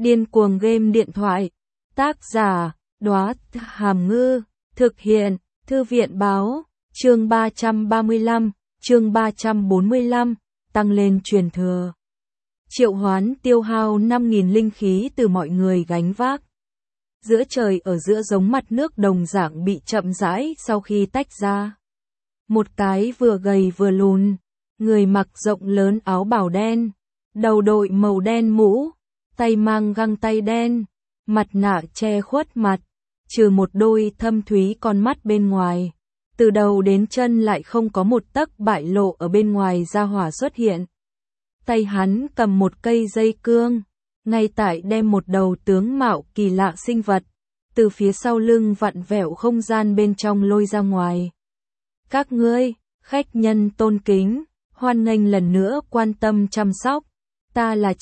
Điên cuồng game điện thoại. Tác giả, Đóa Hàm Ngư. Thực hiện, Thư viện báo. Chương 335, chương 345, tăng lên truyền thừa. Triệu Hoán tiêu hao 5.000 linh khí từ mọi người gánh vác. Giữa trời ở giữa giống mặt nước đồng dạng bị chậm rãi sau khi tách ra. Một cái vừa gầy vừa lùn, người mặc rộng lớn áo bào đen, đầu đội màu đen mũ, tay mang găng tay đen, mặt nạ che khuất mặt, trừ một đôi thâm thúy con mắt bên ngoài. Từ đầu đến chân lại không có một tấc bại lộ ở bên ngoài ra hỏa xuất hiện. Tay hắn cầm một cây dây cương, ngay tại đem một đầu tướng mạo kỳ lạ sinh vật, từ phía sau lưng vặn vẹo không gian bên trong lôi ra ngoài. Các ngươi, khách nhân tôn kính, hoan nghênh lần nữa quan tâm chăm sóc. Ta là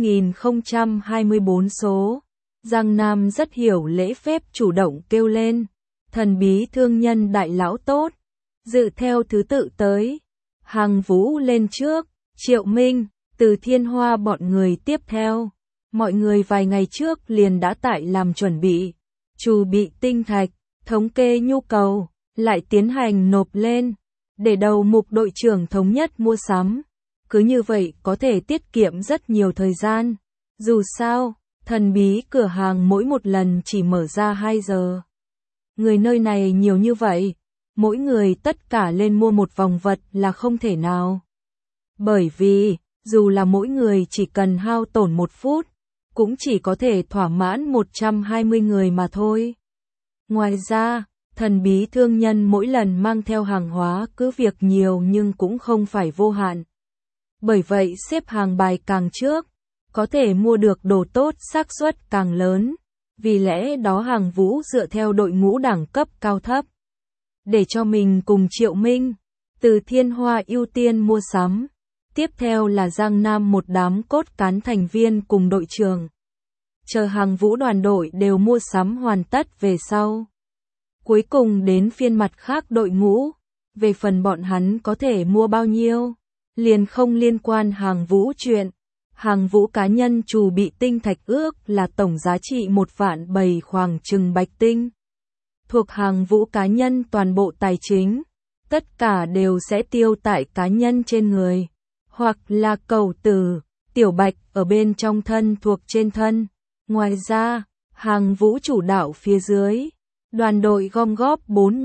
90.024 số. Giang Nam rất hiểu lễ phép chủ động kêu lên. Thần bí thương nhân đại lão tốt. Dự theo thứ tự tới. Hàng Vũ lên trước. Triệu Minh, Từ Thiên Hoa bọn người tiếp theo. Mọi người vài ngày trước liền đã tại làm chuẩn bị. Chuẩn bị tinh thạch, thống kê nhu cầu, lại tiến hành nộp lên. Để đầu mục đội trưởng thống nhất mua sắm. Cứ như vậy có thể tiết kiệm rất nhiều thời gian. Dù sao, thần bí cửa hàng mỗi một lần chỉ mở ra 2 giờ. Người nơi này nhiều như vậy, mỗi người tất cả lên mua một vòng vật là không thể nào. Bởi vì, dù là mỗi người chỉ cần hao tổn 1 phút, cũng chỉ có thể thỏa mãn 120 người mà thôi. Ngoài ra, thần bí thương nhân mỗi lần mang theo hàng hóa cứ việc nhiều nhưng cũng không phải vô hạn. Bởi vậy xếp hàng bài càng trước, có thể mua được đồ tốt xác suất càng lớn. Vì lẽ đó Hàng Vũ dựa theo đội ngũ đẳng cấp cao thấp. Để cho mình cùng Triệu Minh, Từ Thiên Hoa ưu tiên mua sắm. Tiếp theo là Giang Nam một đám cốt cán thành viên cùng đội trưởng. Chờ Hàng Vũ đoàn đội đều mua sắm hoàn tất về sau. Cuối cùng đến phiên mặt khác đội ngũ. Về phần bọn hắn có thể mua bao nhiêu, liền không liên quan Hàng Vũ chuyện. Hàng Vũ cá nhân chủ bị tinh thạch ước là tổng giá trị 1.007 khoảng chừng bạch tinh. Thuộc Hàng Vũ cá nhân toàn bộ tài chính, tất cả đều sẽ tiêu tại cá nhân trên người, hoặc là cầu tử, tiểu bạch ở bên trong thân thuộc trên thân. Ngoài ra, Hàng Vũ chủ đạo phía dưới, đoàn đội gom góp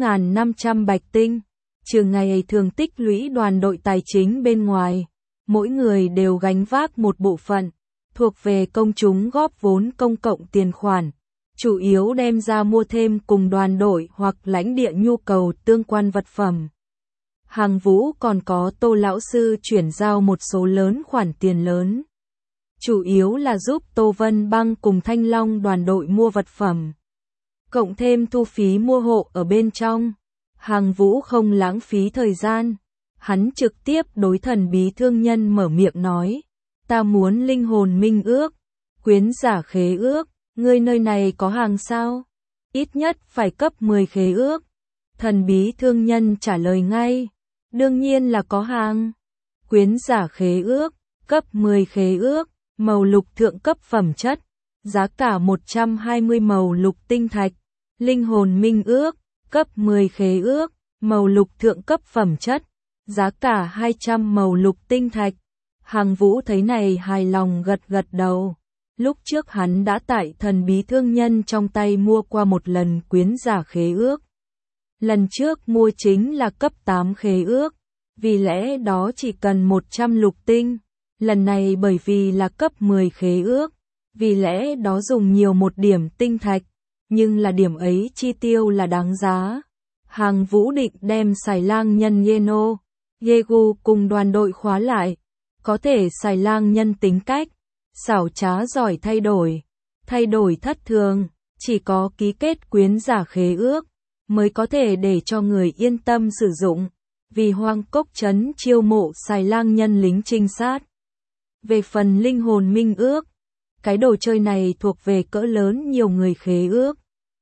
4.500 bạch tinh, trừ ngày thường tích lũy đoàn đội tài chính bên ngoài. Mỗi người đều gánh vác một bộ phận, thuộc về công chúng góp vốn công cộng tiền khoản, chủ yếu đem ra mua thêm cùng đoàn đội hoặc lãnh địa nhu cầu tương quan vật phẩm. Hàng Vũ còn có Tô lão sư chuyển giao một số lớn khoản tiền lớn. Chủ yếu là giúp Tô Vân Băng cùng Thanh Long đoàn đội mua vật phẩm. Cộng thêm thu phí mua hộ ở bên trong. Hàng Vũ không lãng phí thời gian. Hắn trực tiếp đối thần bí thương nhân mở miệng nói. Ta muốn linh hồn minh ước, quyến giả khế ước, ngươi nơi này có hàng sao? Ít nhất phải cấp 10 khế ước. Thần bí thương nhân trả lời ngay. Đương nhiên là có hàng. Quyến giả khế ước, cấp 10 khế ước, màu lục thượng cấp phẩm chất, giá cả 120 màu lục tinh thạch. Linh hồn minh ước, cấp 10 khế ước, màu lục thượng cấp phẩm chất. Giá cả 200 màu lục tinh thạch. Hàng Vũ thấy này hài lòng gật gật đầu. Lúc trước hắn đã tại thần bí thương nhân trong tay mua qua một lần quyến giả khế ước. Lần trước mua chính là cấp 8 khế ước, vì lẽ đó chỉ cần 100 lục tinh. Lần này bởi vì là cấp 10 khế ước, vì lẽ đó dùng nhiều một điểm tinh thạch, nhưng là điểm ấy chi tiêu là đáng giá. Hàng Vũ định đem Xài Lang nhân Yeno, Yegu cùng đoàn đội khóa lại. Có thể Xài Lang nhân tính cách, xảo trá giỏi thay đổi thất thường, chỉ có ký kết quyến giả khế ước, mới có thể để cho người yên tâm sử dụng, vì Hoang Cốc Trấn chiêu mộ Xài Lang nhân lính trinh sát. Về phần linh hồn minh ước, cái đồ chơi này thuộc về cỡ lớn nhiều người khế ước.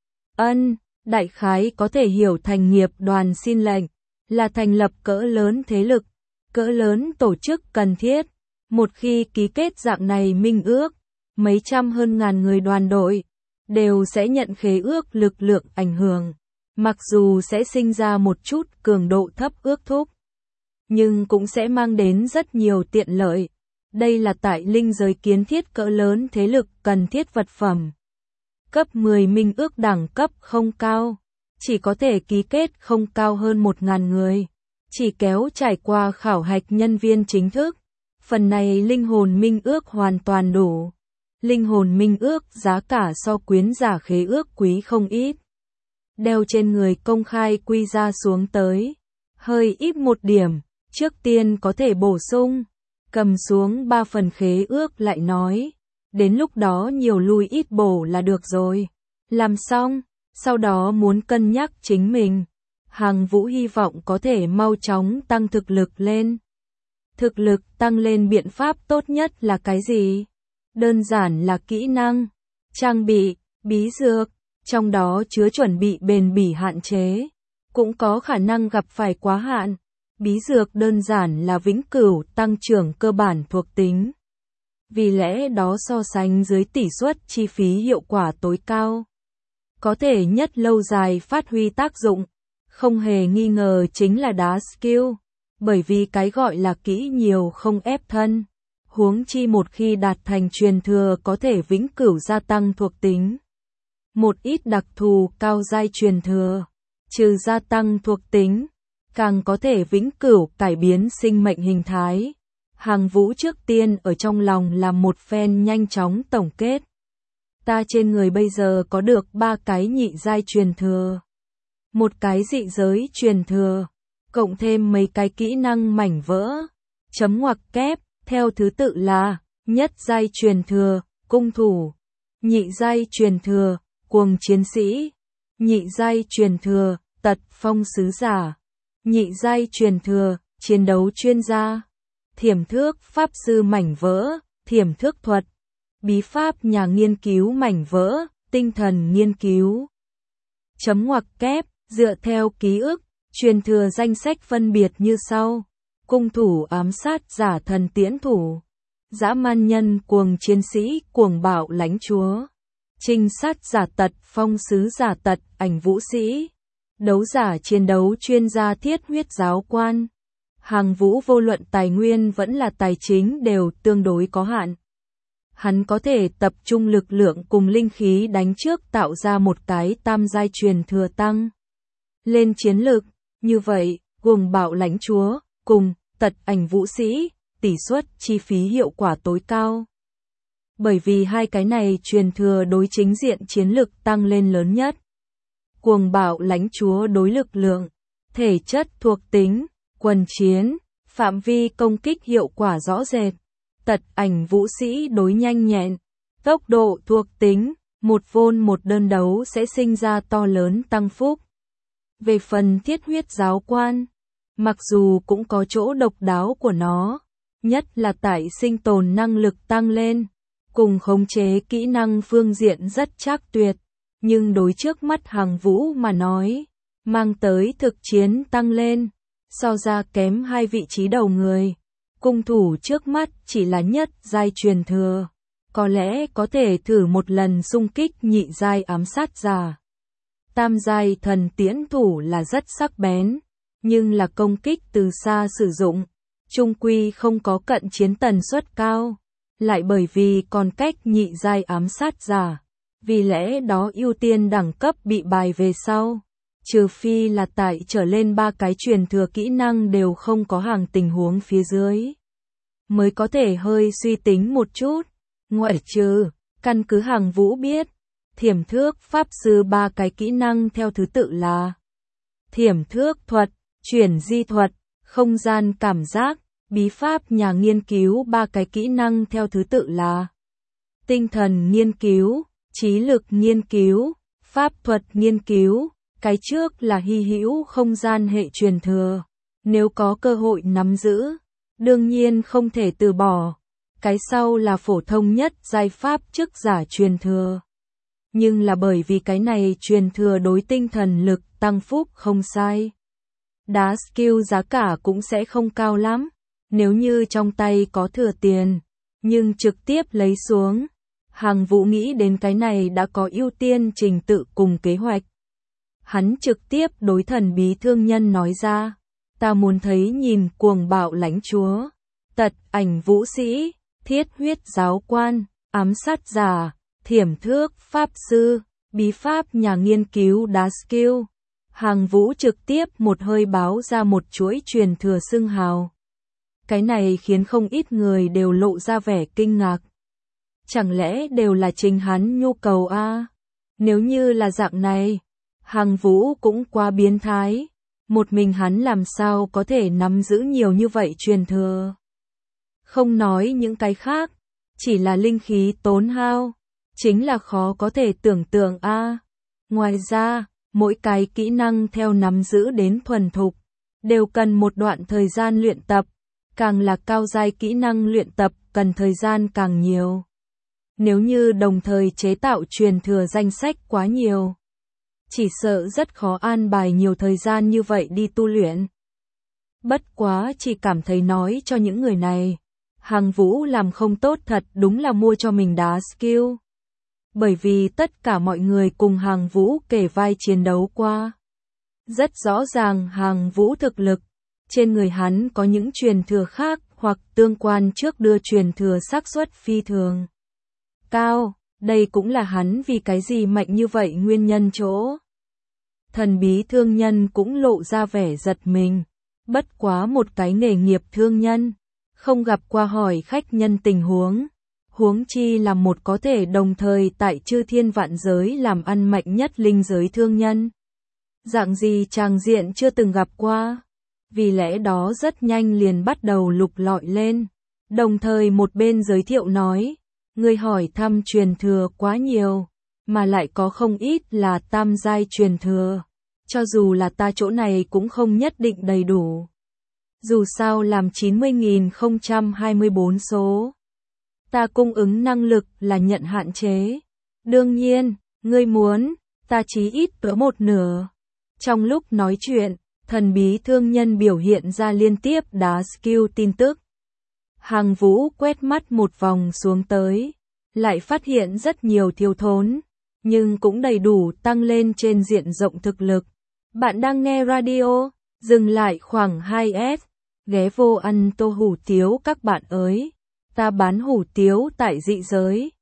Đại khái có thể hiểu thành nghiệp đoàn xin lệnh, là thành lập cỡ lớn thế lực, cỡ lớn tổ chức cần thiết. Một khi ký kết dạng này minh ước, mấy trăm hơn ngàn người đoàn đội, đều sẽ nhận khế ước lực lượng ảnh hưởng. Mặc dù sẽ sinh ra một chút cường độ thấp ước thúc, nhưng cũng sẽ mang đến rất nhiều tiện lợi. Đây là tại linh giới kiến thiết cỡ lớn thế lực cần thiết vật phẩm. Cấp 10 minh ước đẳng cấp không cao, chỉ có thể ký kết không cao hơn 1.000 người, chỉ kéo trải qua khảo hạch nhân viên chính thức. Phần này linh hồn minh ước hoàn toàn đủ. Linh hồn minh ước giá cả so quyến giả khế ước quý không ít. Đeo trên người công khai quy ra xuống tới. Hơi ít một điểm, trước tiên có thể bổ sung. Cầm xuống 3 phần khế ước lại nói. Đến lúc đó nhiều lui ít bổ là được rồi. Làm xong, sau đó muốn cân nhắc chính mình. Hằng Vũ hy vọng có thể mau chóng tăng thực lực lên. Thực lực tăng lên biện pháp tốt nhất là cái gì? Đơn giản là kỹ năng, trang bị, bí dược, trong đó chứa chuẩn bị bền bỉ hạn chế, cũng có khả năng gặp phải quá hạn. Bí dược đơn giản là vĩnh cửu tăng trưởng cơ bản thuộc tính. Vì lẽ đó so sánh dưới tỷ suất chi phí hiệu quả tối cao, có thể nhất lâu dài phát huy tác dụng, không hề nghi ngờ chính là đá skill, bởi vì cái gọi là kỹ nhiều không ép thân. Huống chi một khi đạt thành truyền thừa có thể vĩnh cửu gia tăng thuộc tính. Một ít đặc thù cao giai truyền thừa, trừ gia tăng thuộc tính, càng có thể vĩnh cửu cải biến sinh mệnh hình thái. Hằng Vũ trước tiên ở trong lòng làm một phen nhanh chóng tổng kết. Ta trên người bây giờ có được 3 cái nhị giai truyền thừa, một cái dị giới truyền thừa, cộng thêm mấy cái kỹ năng mảnh vỡ, chấm ngoặc kép, theo thứ tự là nhất giai truyền thừa, cung thủ, nhị giai truyền thừa, cuồng chiến sĩ, nhị giai truyền thừa, tật phong sứ giả, nhị giai truyền thừa, chiến đấu chuyên gia, thiểm thước pháp sư mảnh vỡ, thiểm thước thuật, bí pháp nhà nghiên cứu mảnh vỡ, tinh thần nghiên cứu. Chấm ngoặc kép, dựa theo ký ức, truyền thừa danh sách phân biệt như sau. Cung thủ ám sát giả thần tiễn thủ, dã man nhân cuồng chiến sĩ cuồng bạo lãnh chúa, trinh sát giả tật phong sứ giả tật ảnh vũ sĩ, đấu giả chiến đấu chuyên gia thiết huyết giáo quan. Hằng Vũ vô luận tài nguyên vẫn là tài chính đều tương đối có hạn. Hắn có thể tập trung lực lượng cùng linh khí đánh trước tạo ra một cái tam giai truyền thừa tăng lên chiến lực. Như vậy, cuồng bạo lãnh chúa, cùng tật ảnh vũ sĩ, tỷ suất chi phí hiệu quả tối cao. Bởi vì hai cái này truyền thừa đối chính diện chiến lực tăng lên lớn nhất. Cuồng bạo lãnh chúa đối lực lượng, thể chất thuộc tính, quần chiến, phạm vi công kích hiệu quả rõ rệt. Tật ảnh vũ sĩ đối nhanh nhẹn, tốc độ thuộc tính, một vôn một đơn đấu sẽ sinh ra to lớn tăng phúc. Về phần thiết huyết giáo quan, mặc dù cũng có chỗ độc đáo của nó, nhất là tại sinh tồn năng lực tăng lên, cùng khống chế kỹ năng phương diện rất chắc tuyệt, nhưng đối trước mắt Hằng Vũ mà nói, mang tới thực chiến tăng lên, so ra kém hai vị trí đầu người. Cung thủ trước mắt chỉ là nhất giai truyền thừa, có lẽ có thể thử một lần xung kích nhị giai ám sát giả. Tam giai thần tiễn thủ là rất sắc bén, nhưng là công kích từ xa sử dụng, chung quy không có cận chiến tần suất cao, lại bởi vì còn cách nhị giai ám sát giả, vì lẽ đó ưu tiên đẳng cấp bị bài về sau, trừ phi là tại trở lên 3 cái truyền thừa kỹ năng đều không có hàng tình huống phía dưới, mới có thể hơi suy tính một chút. Ngoại trừ, căn cứ Hằng Vũ biết, thiểm thước pháp sư 3 cái kỹ năng theo thứ tự là thiểm thước thuật, chuyển di thuật, không gian cảm giác, bí pháp nhà nghiên cứu 3 cái kỹ năng theo thứ tự là tinh thần nghiên cứu, trí lực nghiên cứu, pháp thuật nghiên cứu. Cái trước là hy hữu không gian hệ truyền thừa, nếu có cơ hội nắm giữ, đương nhiên không thể từ bỏ. Cái sau là phổ thông nhất giai pháp chức giả truyền thừa. Nhưng là bởi vì cái này truyền thừa đối tinh thần lực tăng phúc không sai. Đá skill giá cả cũng sẽ không cao lắm, nếu như trong tay có thừa tiền, nhưng trực tiếp lấy xuống. Hàng Vũ nghĩ đến cái này đã có ưu tiên trình tự cùng kế hoạch. Hắn trực tiếp đối Thần Bí Thương Nhân nói ra, ta muốn thấy nhìn cuồng bạo lãnh chúa, tật ảnh vũ sĩ, thiết huyết giáo quan, ám sát giả, thiểm thước pháp sư, bí pháp nhà nghiên cứu đá skill. Hàng Vũ trực tiếp một hơi báo ra một chuỗi truyền thừa xưng hào. Cái này khiến không ít người đều lộ ra vẻ kinh ngạc. Chẳng lẽ đều là chính hắn nhu cầu a? Nếu như là dạng này, Hàng Vũ cũng quá biến thái. Một mình hắn làm sao có thể nắm giữ nhiều như vậy truyền thừa? Không nói những cái khác, chỉ là linh khí tốn hao, chính là khó có thể tưởng tượng a. Ngoài ra, mỗi cái kỹ năng theo nắm giữ đến thuần thục, đều cần một đoạn thời gian luyện tập, càng là cao giai kỹ năng luyện tập cần thời gian càng nhiều. Nếu như đồng thời chế tạo truyền thừa danh sách quá nhiều, chỉ sợ rất khó an bài nhiều thời gian như vậy đi tu luyện. Bất quá chỉ cảm thấy nói cho những người này, Hàng Vũ làm không tốt thật đúng là mua cho mình đá skill. Bởi vì tất cả mọi người cùng Hàng Vũ kể vai chiến đấu qua. Rất rõ ràng Hàng Vũ thực lực, trên người hắn có những truyền thừa khác hoặc tương quan trước đưa truyền thừa xác suất phi thường cao, đây cũng là hắn vì cái gì mạnh như vậy nguyên nhân chỗ. Thần Bí Thương Nhân cũng lộ ra vẻ giật mình, bất quá một cái nghề nghiệp thương nhân, không gặp qua hỏi khách nhân tình huống, huống chi là một có thể đồng thời tại chư thiên vạn giới làm ăn mạnh nhất linh giới thương nhân. Dạng gì tràng diện chưa từng gặp qua, vì lẽ đó rất nhanh liền bắt đầu lục lọi lên, đồng thời một bên giới thiệu nói, người hỏi thăm truyền thừa quá nhiều, mà lại có không ít là tam giai truyền thừa, cho dù là ta chỗ này cũng không nhất định đầy đủ. Dù sao làm 90.024 số, ta cung ứng năng lực là nhận hạn chế. Đương nhiên, ngươi muốn, ta chí ít cỡ một nửa. Trong lúc nói chuyện, Thần Bí Thương Nhân biểu hiện ra liên tiếp đá skill tin tức. Hàng Vũ quét mắt một vòng xuống tới, lại phát hiện rất nhiều thiếu thốn, nhưng cũng đầy đủ tăng lên trên diện rộng thực lực. Bạn đang nghe radio, dừng lại khoảng 2S, ghé vô ăn tô hủ tiếu các bạn ơi. Ta bán hủ tiếu tại dị giới,